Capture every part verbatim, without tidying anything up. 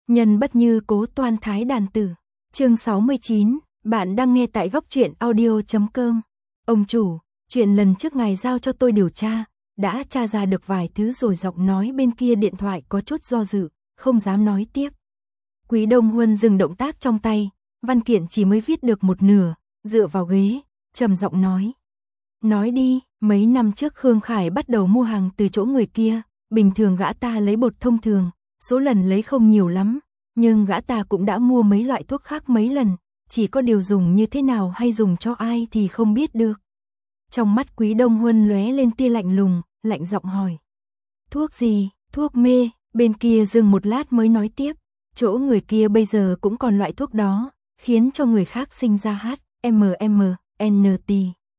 Nhân bất như cố toan thái đàn tử. Chương sáu mươi chín, bạn đang nghe tại góc truyện audio chấm com. Ông chủ, chuyện lần trước ngài giao cho tôi điều tra, đã tra ra được vài thứ rồi. Giọng nói bên kia điện thoại có chút do dự, không dám nói tiếp. Quý Đông Huân dừng động tác trong tay, văn kiện chỉ mới viết được một nửa, dựa vào ghế, trầm giọng nói. Nói đi, mấy năm trước Khương Khải bắt đầu mua hàng từ chỗ người kia, bình thường gã ta lấy bột thông thường, số lần lấy không nhiều lắm, nhưng gã ta cũng đã mua mấy loại thuốc khác mấy lần, chỉ có điều dùng như thế nào hay dùng cho ai thì không biết được. Trong mắt Quý Đông Huân lóe lên tia lạnh lùng, lạnh giọng hỏi. Thuốc gì? Thuốc mê? Bên kia dừng một lát mới nói tiếp. Chỗ người kia bây giờ cũng còn loại thuốc đó, khiến cho người khác sinh ra H, M M, N T,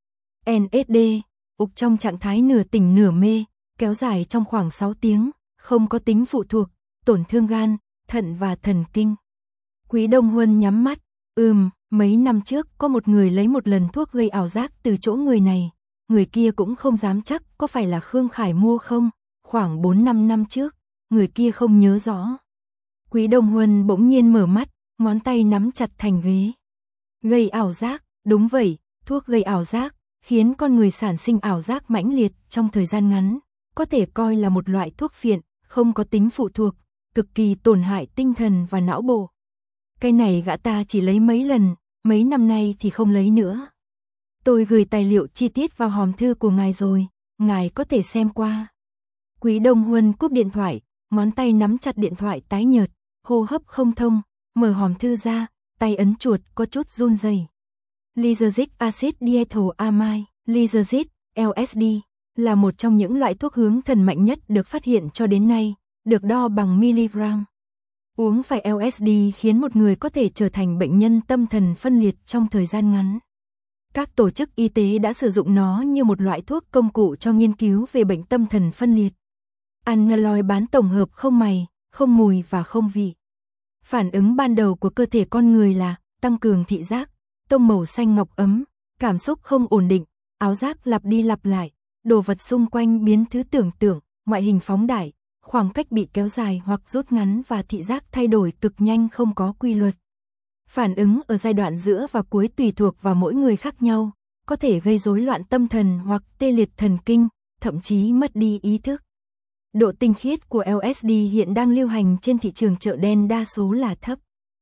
N S D, ục trong trạng thái nửa tỉnh nửa mê, kéo dài trong khoảng sáu tiếng, không có tính phụ thuộc, tổn thương gan, thận và thần kinh. Quý Đông Huân nhắm mắt, ừm, mấy năm trước có một người lấy một lần thuốc gây ảo giác từ chỗ người này, người kia cũng không dám chắc có phải là Khương Khải mua không, khoảng bốn năm năm trước, người kia không nhớ rõ. Quý Đông Huân bỗng nhiên mở mắt, ngón tay nắm chặt thành ghế. Gây ảo giác, đúng vậy, thuốc gây ảo giác, khiến con người sản sinh ảo giác mãnh liệt trong thời gian ngắn, có thể coi là một loại thuốc phiện, không có tính phụ thuộc, cực kỳ tổn hại tinh thần và não bộ. Cái này gã ta chỉ lấy mấy lần, mấy năm nay thì không lấy nữa. Tôi gửi tài liệu chi tiết vào hòm thư của ngài rồi, ngài có thể xem qua. Quý Đông Huân cúp điện thoại, ngón tay nắm chặt điện thoại tái nhợt, hô hấp không thông, mở hòm thư ra, tay ấn chuột có chút run rẩy. Lysergic acid diethylamide, Lysergic, L S D, là một trong những loại thuốc hướng thần mạnh nhất được phát hiện cho đến nay, được đo bằng miligram. Uống phải L S D khiến một người có thể trở thành bệnh nhân tâm thần phân liệt trong thời gian ngắn. Các tổ chức y tế đã sử dụng nó như một loại thuốc công cụ cho nghiên cứu về bệnh tâm thần phân liệt. Analoid bán tổng hợp không mày, không mùi và không vị. Phản ứng ban đầu của cơ thể con người là tăng cường thị giác, tông màu xanh ngọc ấm, cảm xúc không ổn định, ảo giác lặp đi lặp lại, đồ vật xung quanh biến thứ tưởng tượng, ngoại hình phóng đại, khoảng cách bị kéo dài hoặc rút ngắn và thị giác thay đổi cực nhanh không có quy luật. Phản ứng ở giai đoạn giữa và cuối tùy thuộc vào mỗi người khác nhau, có thể gây rối loạn tâm thần hoặc tê liệt thần kinh, thậm chí mất đi ý thức. Độ tinh khiết của L S D hiện đang lưu hành trên thị trường chợ đen đa số là thấp.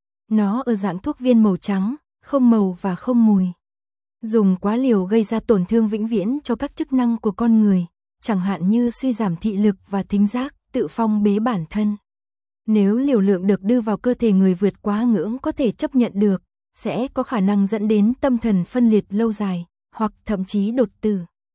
Nó ở dạng thuốc viên màu trắng, không màu và không mùi. Dùng quá liều gây ra tổn thương vĩnh viễn cho các chức năng của con người, chẳng hạn như suy giảm thị lực và thính giác, tự phong bế bản thân. Nếu liều lượng được đưa vào cơ thể người vượt quá ngưỡng có thể chấp nhận được, sẽ có khả năng dẫn đến tâm thần phân liệt lâu dài, hoặc thậm chí đột tử.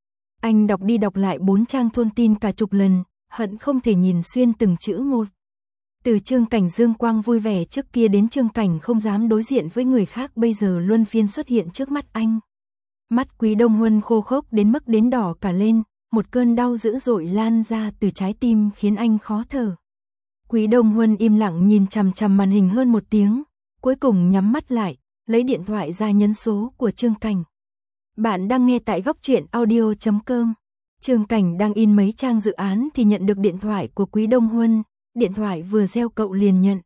Anh đọc đi đọc lại bốn trang thông tin cả chục lần, hận không thể nhìn xuyên từng chữ một. Từ Trương Cảnh dương quang vui vẻ trước kia đến Trương Cảnh không dám đối diện với người khác bây giờ luân phiên xuất hiện trước mắt anh. Mắt Quý Đông Huân khô khốc đến mức đến đỏ cả lên, một cơn đau dữ dội lan ra từ trái tim khiến anh khó thở. Quý Đông Huân im lặng nhìn chằm chằm màn hình hơn một tiếng, cuối cùng nhắm mắt lại, lấy điện thoại ra nhấn số của Trương Cảnh. Bạn đang nghe tại góc truyện audio chấm com. Trương Cảnh đang in mấy trang dự án thì nhận được điện thoại của Quý Đông Huân, điện thoại vừa reo cậu liền nhận.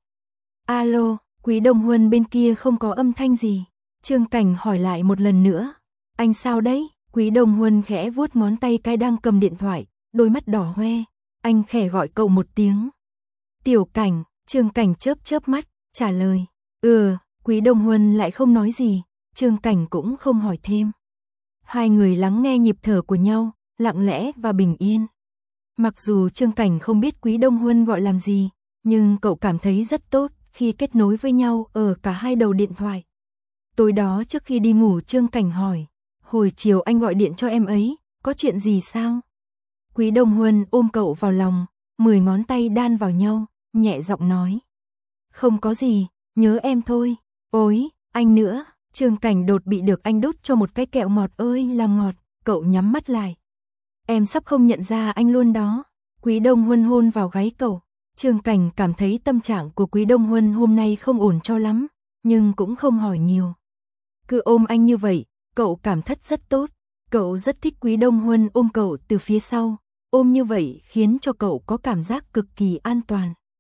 Alo, Quý Đông Huân bên kia không có âm thanh gì. Trương Cảnh hỏi lại một lần nữa. Anh sao đấy? Quý Đông Huân khẽ vuốt ngón tay cái đang cầm điện thoại, đôi mắt đỏ hoe. Anh khẽ gọi cậu một tiếng. Tiểu Cảnh, Trương Cảnh chớp chớp mắt, trả lời. Ừ, Quý Đông Huân lại không nói gì, Trương Cảnh cũng không hỏi thêm. Hai người lắng nghe nhịp thở của nhau, lặng lẽ và bình yên. Mặc dù Trương Cảnh không biết Quý Đông Huân gọi làm gì, nhưng cậu cảm thấy rất tốt khi kết nối với nhau ở cả hai đầu điện thoại. Tối đó trước khi đi ngủ Trương Cảnh hỏi, hồi chiều anh gọi điện cho em ấy, có chuyện gì sao? Quý Đông Huân ôm cậu vào lòng, mười ngón tay đan vào nhau, nhẹ giọng nói. Không có gì, nhớ em thôi. Ôi, anh nữa. Trương Cảnh đột bị được anh đút cho một cái kẹo ngọt ơi là ngọt, cậu nhắm mắt lại. Em sắp không nhận ra anh luôn đó. Quý Đông Huân hôn vào gáy cậu. Trương Cảnh cảm thấy tâm trạng của Quý Đông Huân hôm nay không ổn cho lắm, nhưng cũng không hỏi nhiều. Cứ ôm anh như vậy, cậu cảm thất rất tốt. Cậu rất thích Quý Đông Huân ôm cậu từ phía sau, ôm như vậy khiến cho cậu có cảm giác cực kỳ an toàn.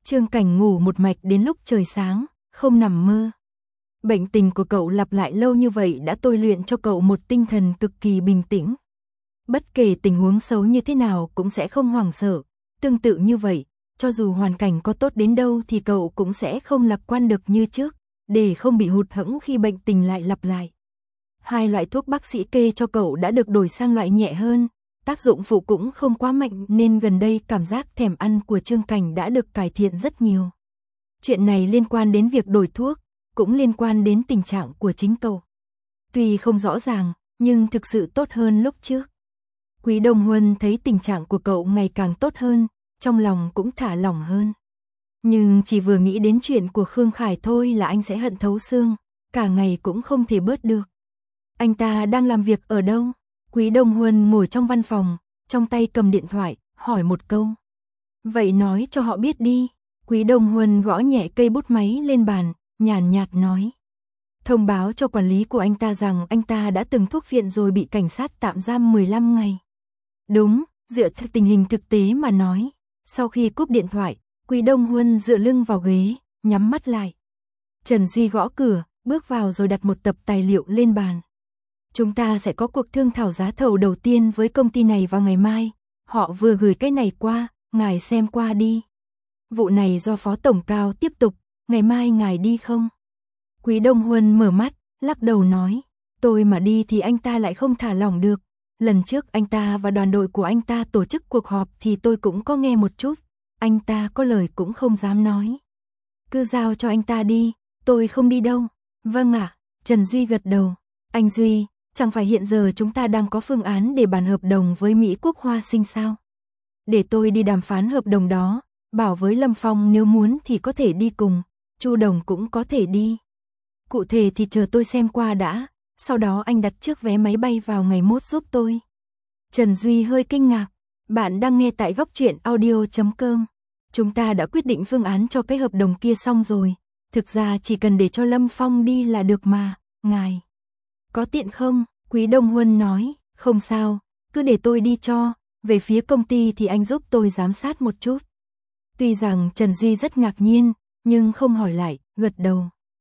Trương Cảnh ngủ một mạch đến lúc trời sáng, không nằm mơ. Bệnh tình của cậu lặp lại lâu như vậy đã tôi luyện cho cậu một tinh thần cực kỳ bình tĩnh. Bất kể tình huống xấu như thế nào cũng sẽ không hoảng sợ. Tương tự như vậy, cho dù hoàn cảnh có tốt đến đâu thì cậu cũng sẽ không lạc quan được như trước, để không bị hụt hẫng khi bệnh tình lại lặp lại. Hai loại thuốc bác sĩ kê cho cậu đã được đổi sang loại nhẹ hơn, tác dụng phụ cũng không quá mạnh nên gần đây cảm giác thèm ăn của Trương Cảnh đã được cải thiện rất nhiều. Chuyện này liên quan đến việc đổi thuốc, cũng liên quan đến tình trạng của chính cậu. Tuy không rõ ràng, nhưng thực sự tốt hơn lúc trước. Quý Đông Huân thấy tình trạng của cậu ngày càng tốt hơn, trong lòng cũng thả lỏng hơn. Nhưng chỉ vừa nghĩ đến chuyện của Khương Khải thôi là anh sẽ hận thấu xương, cả ngày cũng không thể bớt được. Anh ta đang làm việc ở đâu? Quý Đông Huân ngồi trong văn phòng, trong tay cầm điện thoại, hỏi một câu. Vậy nói cho họ biết đi. Quý Đông Huân gõ nhẹ cây bút máy lên bàn, nhàn nhạt nói. Thông báo cho quản lý của anh ta rằng anh ta đã từng thuốc viện rồi bị cảnh sát tạm giam mười lăm ngày. Đúng, dựa theo tình hình thực tế mà nói. Sau khi cúp điện thoại, Quý Đông Huân dựa lưng vào ghế, nhắm mắt lại. Trần Duy gõ cửa, bước vào rồi đặt một tập tài liệu lên bàn. Chúng ta sẽ có cuộc thương thảo giá thầu đầu tiên với công ty này vào ngày mai. Họ vừa gửi cái này qua, ngài xem qua đi. Vụ này do Phó Tổng Cao tiếp tục, ngày mai ngài đi không? Quý Đông Huân mở mắt, lắc đầu nói. Tôi mà đi thì anh ta lại không thả lỏng được. Lần trước anh ta và đoàn đội của anh ta tổ chức cuộc họp thì tôi cũng có nghe một chút. Anh ta có lời cũng không dám nói. Cứ giao cho anh ta đi, tôi không đi đâu. Vâng ạ, Trần Duy gật đầu. Anh Duy, chẳng phải hiện giờ chúng ta đang có phương án để bàn hợp đồng với Mỹ Quốc Hoa Sinh sao? Để tôi đi đàm phán hợp đồng đó, bảo với Lâm Phong nếu muốn thì có thể đi cùng, Chu Đồng cũng có thể đi. Cụ thể thì chờ tôi xem qua đã, sau đó anh đặt trước vé máy bay vào ngày mốt giúp tôi. Trần Duy hơi kinh ngạc, bạn đang nghe tại góc truyện audio chấm com. Chúng ta đã quyết định phương án cho cái hợp đồng kia xong rồi, thực ra chỉ cần để cho Lâm Phong đi là được mà, ngài. Có tiện không? Quý Đông Huân nói, không sao, cứ để tôi đi cho, về phía công ty thì anh giúp tôi giám sát một chút. Tuy rằng Trần Duy rất ngạc nhiên, nhưng không hỏi lại, gật đầu.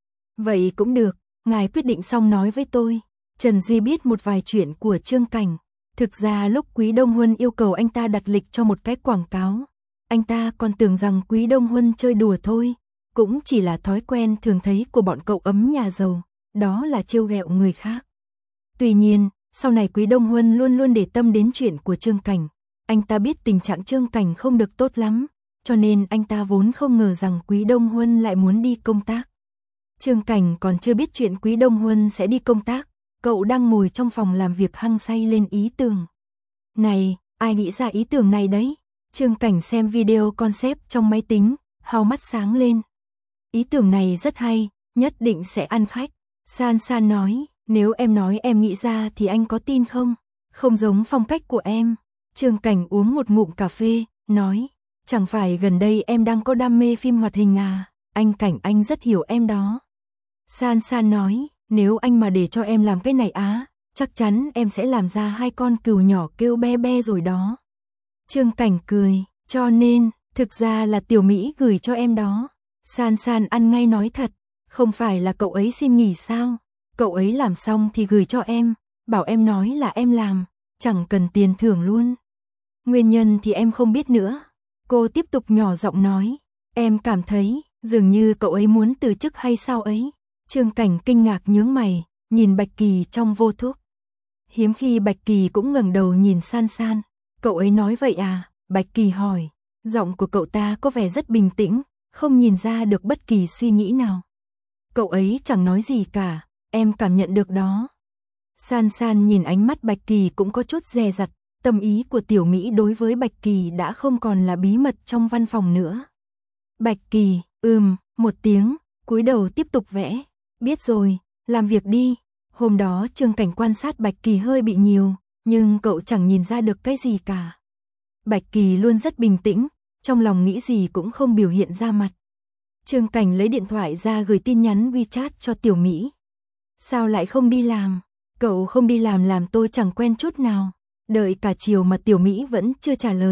Vậy cũng được, ngài quyết định xong nói với tôi. Trần Duy biết một vài chuyện của Trương Cảnh. Thực ra lúc Quý Đông Huân yêu cầu anh ta đặt lịch cho một cái quảng cáo, anh ta còn tưởng rằng Quý Đông Huân chơi đùa thôi, cũng chỉ là thói quen thường thấy của bọn cậu ấm nhà giàu, đó là trêu ghẹo người khác. Tuy nhiên, sau này Quý Đông Huân luôn luôn để tâm đến chuyện của Trương Cảnh. Anh ta biết tình trạng Trương Cảnh không được tốt lắm, cho nên anh ta vốn không ngờ rằng Quý Đông Huân lại muốn đi công tác. Trương Cảnh còn chưa biết chuyện Quý Đông Huân sẽ đi công tác, cậu đang ngồi trong phòng làm việc hăng say lên ý tưởng. Này, ai nghĩ ra ý tưởng này đấy? Trương Cảnh xem video concept trong máy tính, hào mắt sáng lên. Ý tưởng này rất hay, nhất định sẽ ăn khách. San San nói, nếu em nói em nghĩ ra thì anh có tin không? Không giống phong cách của em. Trương Cảnh uống một ngụm cà phê, nói, chẳng phải gần đây em đang có đam mê phim hoạt hình à? Anh Cảnh anh rất hiểu em đó. San San nói, nếu anh mà để cho em làm cái này á, chắc chắn em sẽ làm ra hai con cừu nhỏ kêu be be rồi đó. Trương Cảnh cười, cho nên, thực ra là Tiểu Mỹ gửi cho em đó. San San ăn ngay nói thật, không phải là cậu ấy xin nghỉ sao? Cậu ấy làm xong thì gửi cho em, bảo em nói là em làm, chẳng cần tiền thưởng luôn. Nguyên nhân thì em không biết nữa. Cô tiếp tục nhỏ giọng nói, em cảm thấy, dường như cậu ấy muốn từ chức hay sao ấy. Trương Cảnh kinh ngạc nhướng mày, nhìn Bạch Kỳ trong vô thuốc. Hiếm khi Bạch Kỳ cũng ngẩng đầu nhìn San San. Cậu ấy nói vậy à? Bạch Kỳ hỏi. Giọng của cậu ta có vẻ rất bình tĩnh, không nhìn ra được bất kỳ suy nghĩ nào. Cậu ấy chẳng nói gì cả, em cảm nhận được đó. San San nhìn ánh mắt Bạch Kỳ cũng có chút dè dặt, tâm ý của Tiểu Mỹ đối với Bạch Kỳ đã không còn là bí mật trong văn phòng nữa. Bạch Kỳ, ừm, một tiếng, cúi đầu tiếp tục vẽ. Biết rồi, làm việc đi. Hôm đó Trương Cảnh quan sát Bạch Kỳ hơi bị nhiều, nhưng cậu chẳng nhìn ra được cái gì cả. Bạch Kỳ luôn rất bình tĩnh, trong lòng nghĩ gì cũng không biểu hiện ra mặt. Trương Cảnh lấy điện thoại ra gửi tin nhắn WeChat cho Tiểu Mỹ. Sao lại không đi làm? Cậu không đi làm làm tôi chẳng quen chút nào. Đợi cả chiều mà Tiểu Mỹ vẫn chưa trả lời.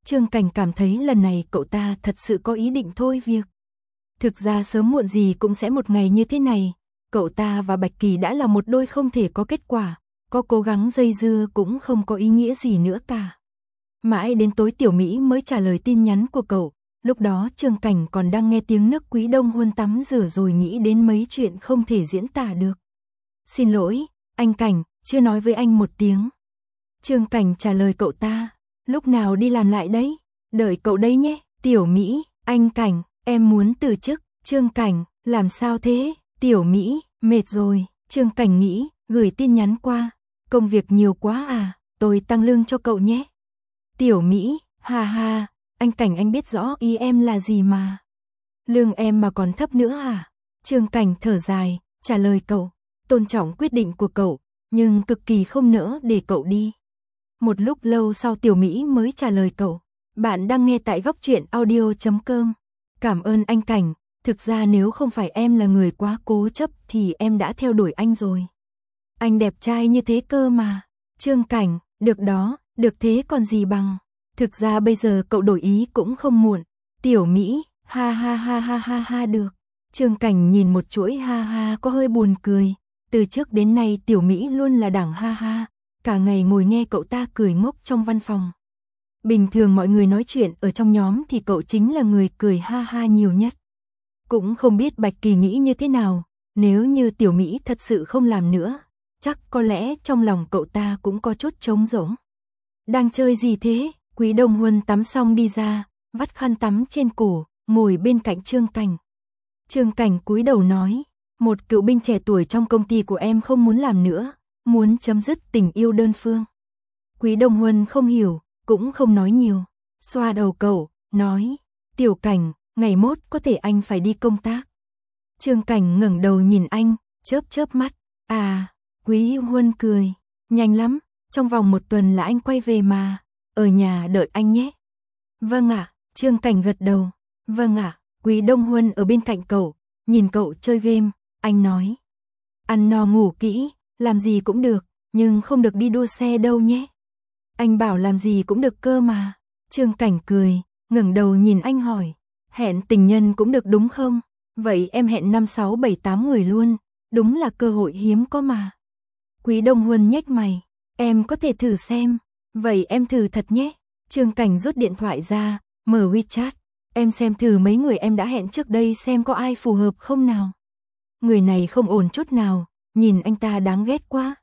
Trương Cảnh cảm thấy lần này cậu ta thật sự có ý định thôi việc. Thực ra sớm muộn gì cũng sẽ một ngày như thế này, cậu ta và Bạch Kỳ đã là một đôi không thể có kết quả, có cố gắng dây dưa cũng không có ý nghĩa gì nữa cả. Mãi đến tối Tiểu Mỹ mới trả lời tin nhắn của cậu, lúc đó Trương Cảnh còn đang nghe tiếng nước Quý Đông Huân tắm rửa rồi nghĩ đến mấy chuyện không thể diễn tả được. Xin lỗi, anh Cảnh, chưa nói với anh một tiếng. Trương Cảnh trả lời cậu ta, lúc nào đi làm lại đấy, đợi cậu đấy nhé. Tiểu Mỹ, anh Cảnh, em muốn từ chức. Trương Cảnh, làm sao thế? Tiểu Mỹ, mệt rồi. Trương Cảnh nghĩ, gửi tin nhắn qua, công việc nhiều quá à, tôi tăng lương cho cậu nhé. Tiểu Mỹ, ha ha, anh Cảnh anh biết rõ ý em là gì mà. Lương em mà còn thấp nữa à? Trương Cảnh thở dài, trả lời cậu, tôn trọng quyết định của cậu, nhưng cực kỳ không nỡ để cậu đi. Một lúc lâu sau Tiểu Mỹ mới trả lời cậu, bạn đang nghe tại góc truyện audio chấm com. Cảm ơn anh Cảnh, thực ra nếu không phải em là người quá cố chấp thì em đã theo đuổi anh rồi. Anh đẹp trai như thế cơ mà. Trương Cảnh, được đó, được thế còn gì bằng. Thực ra bây giờ cậu đổi ý cũng không muộn. Tiểu Mỹ, ha ha ha ha ha ha được. Trương Cảnh nhìn một chuỗi ha ha có hơi buồn cười. Từ trước đến nay Tiểu Mỹ luôn là đảng ha ha, cả ngày ngồi nghe cậu ta cười ngốc trong văn phòng. Bình thường mọi người nói chuyện ở trong nhóm thì cậu chính là người cười ha ha nhiều nhất. Cũng không biết Bạch Kỳ nghĩ như thế nào, nếu như Tiểu Mỹ thật sự không làm nữa, chắc có lẽ trong lòng cậu ta cũng có chút trống rỗng. Đang chơi gì thế? Quý Đông Huân tắm xong đi ra, vắt khăn tắm trên cổ, ngồi bên cạnh Trương Cảnh. Trương Cảnh cúi đầu nói, một cựu binh trẻ tuổi trong công ty của em không muốn làm nữa, muốn chấm dứt tình yêu đơn phương. Quý Đông Huân không hiểu, cũng không nói nhiều, xoa đầu cậu, nói, Tiểu Cảnh, ngày mốt có thể anh phải đi công tác. Trương Cảnh ngẩng đầu nhìn anh, chớp chớp mắt, à, Quý Huân cười, nhanh lắm, trong vòng một tuần là anh quay về mà, ở nhà đợi anh nhé. Vâng ạ, Trương Cảnh gật đầu, vâng ạ. Quý Đông Huân ở bên cạnh cậu, nhìn cậu chơi game, anh nói, ăn no ngủ kỹ, làm gì cũng được, nhưng không được đi đua xe đâu nhé. Anh bảo làm gì cũng được cơ mà. Trương Cảnh cười, ngẩng đầu nhìn anh hỏi, hẹn tình nhân cũng được đúng không? Vậy em hẹn năm sáu bảy tám người luôn, đúng là cơ hội hiếm có mà. Quý Đông Huân nhếch mày, em có thể thử xem, vậy em thử thật nhé. Trương Cảnh rút điện thoại ra, mở WeChat, em xem thử mấy người em đã hẹn trước đây xem có ai phù hợp không nào. Người này không ổn chút nào, nhìn anh ta đáng ghét quá.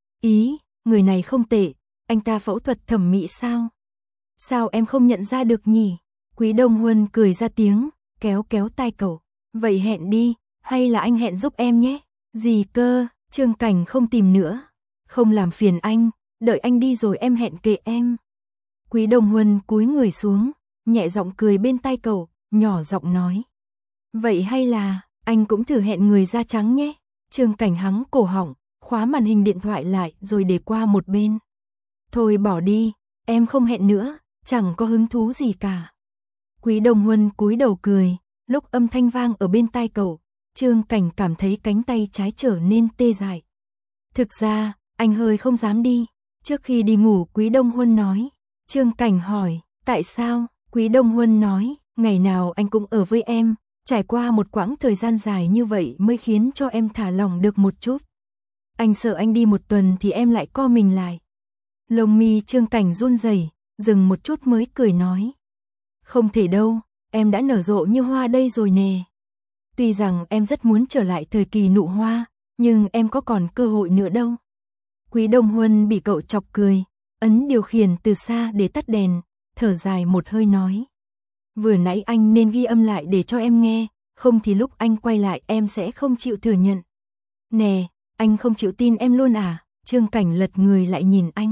Ý, người này không tệ, anh ta phẫu thuật thẩm mỹ sao? Sao em không nhận ra được nhỉ? Quý Đông Huân cười ra tiếng, kéo kéo tai cậu. Vậy hẹn đi, hay là anh hẹn giúp em nhé? Gì cơ, Trương Cảnh không tìm nữa. Không làm phiền anh, đợi anh đi rồi em hẹn kệ em. Quý Đông Huân cúi người xuống, nhẹ giọng cười bên tai cậu, nhỏ giọng nói. Vậy hay là, anh cũng thử hẹn người da trắng nhé. Trương Cảnh hắng cổ họng, khóa màn hình điện thoại lại rồi để qua một bên. Thôi bỏ đi, em không hẹn nữa, chẳng có hứng thú gì cả. Quý Đông Huân cúi đầu cười, lúc âm thanh vang ở bên tai cậu, Trương Cảnh cảm thấy cánh tay trái trở nên tê dại. Thực ra, anh hơi không dám đi. Trước khi đi ngủ Quý Đông Huân nói. Trương Cảnh hỏi, tại sao? Quý Đông Huân nói, ngày nào anh cũng ở với em, trải qua một quãng thời gian dài như vậy mới khiến cho em thả lỏng được một chút. Anh sợ anh đi một tuần thì em lại co mình lại. Lông mi Trương Cảnh run rẩy, dừng một chút mới cười nói. Không thể đâu, em đã nở rộ như hoa đây rồi nè. Tuy rằng em rất muốn trở lại thời kỳ nụ hoa, nhưng em có còn cơ hội nữa đâu. Quý Đông Huân bị cậu chọc cười, ấn điều khiển từ xa để tắt đèn, thở dài một hơi nói. Vừa nãy anh nên ghi âm lại để cho em nghe, không thì lúc anh quay lại em sẽ không chịu thừa nhận. Nè, anh không chịu tin em luôn à? Trương Cảnh lật người lại nhìn anh.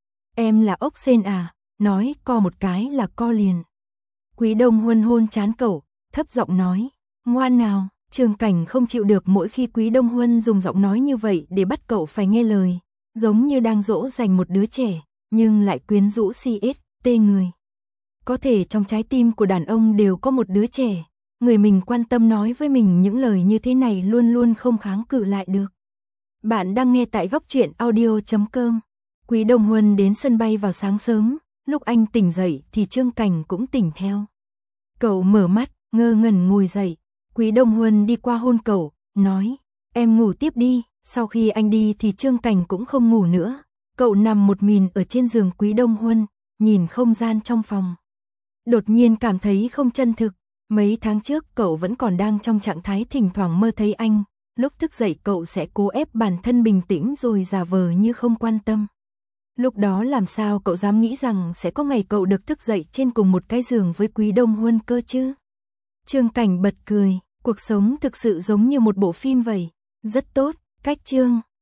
Em là ốc sên à? Nói co một cái là co liền. Quý Đông Huân hôn trán cậu, thấp giọng nói. Ngoan nào, Trương Cảnh không chịu được mỗi khi Quý Đông Huân dùng giọng nói như vậy để bắt cậu phải nghe lời, giống như đang dỗ dành một đứa trẻ, nhưng lại quyến rũ si ít, tê người. Có thể trong trái tim của đàn ông đều có một đứa trẻ, người mình quan tâm nói với mình những lời như thế này luôn luôn không kháng cự lại được. Bạn đang nghe tại góc truyện audio chấm com. Quý Đông Huân đến sân bay vào sáng sớm, Lúc anh tỉnh dậy thì Trương Cảnh cũng tỉnh theo. Cậu mở mắt, ngơ ngẩn ngồi dậy. Quý Đông Huân đi qua hôn cậu, nói, em ngủ tiếp đi. Sau khi anh đi thì Trương Cảnh cũng không ngủ nữa. Cậu nằm một mình ở trên giường Quý Đông Huân, nhìn không gian trong phòng. Đột nhiên cảm thấy không chân thực. Mấy tháng trước cậu vẫn còn đang trong trạng thái thỉnh thoảng mơ thấy anh. Lúc thức dậy cậu sẽ cố ép bản thân bình tĩnh rồi giả vờ như không quan tâm. Lúc đó làm sao cậu dám nghĩ rằng sẽ có ngày cậu được thức dậy trên cùng một cái giường với Quý Đông Huân cơ chứ? Trương Cảnh bật cười, cuộc sống thực sự giống như một bộ phim vậy. Rất tốt, cách Trương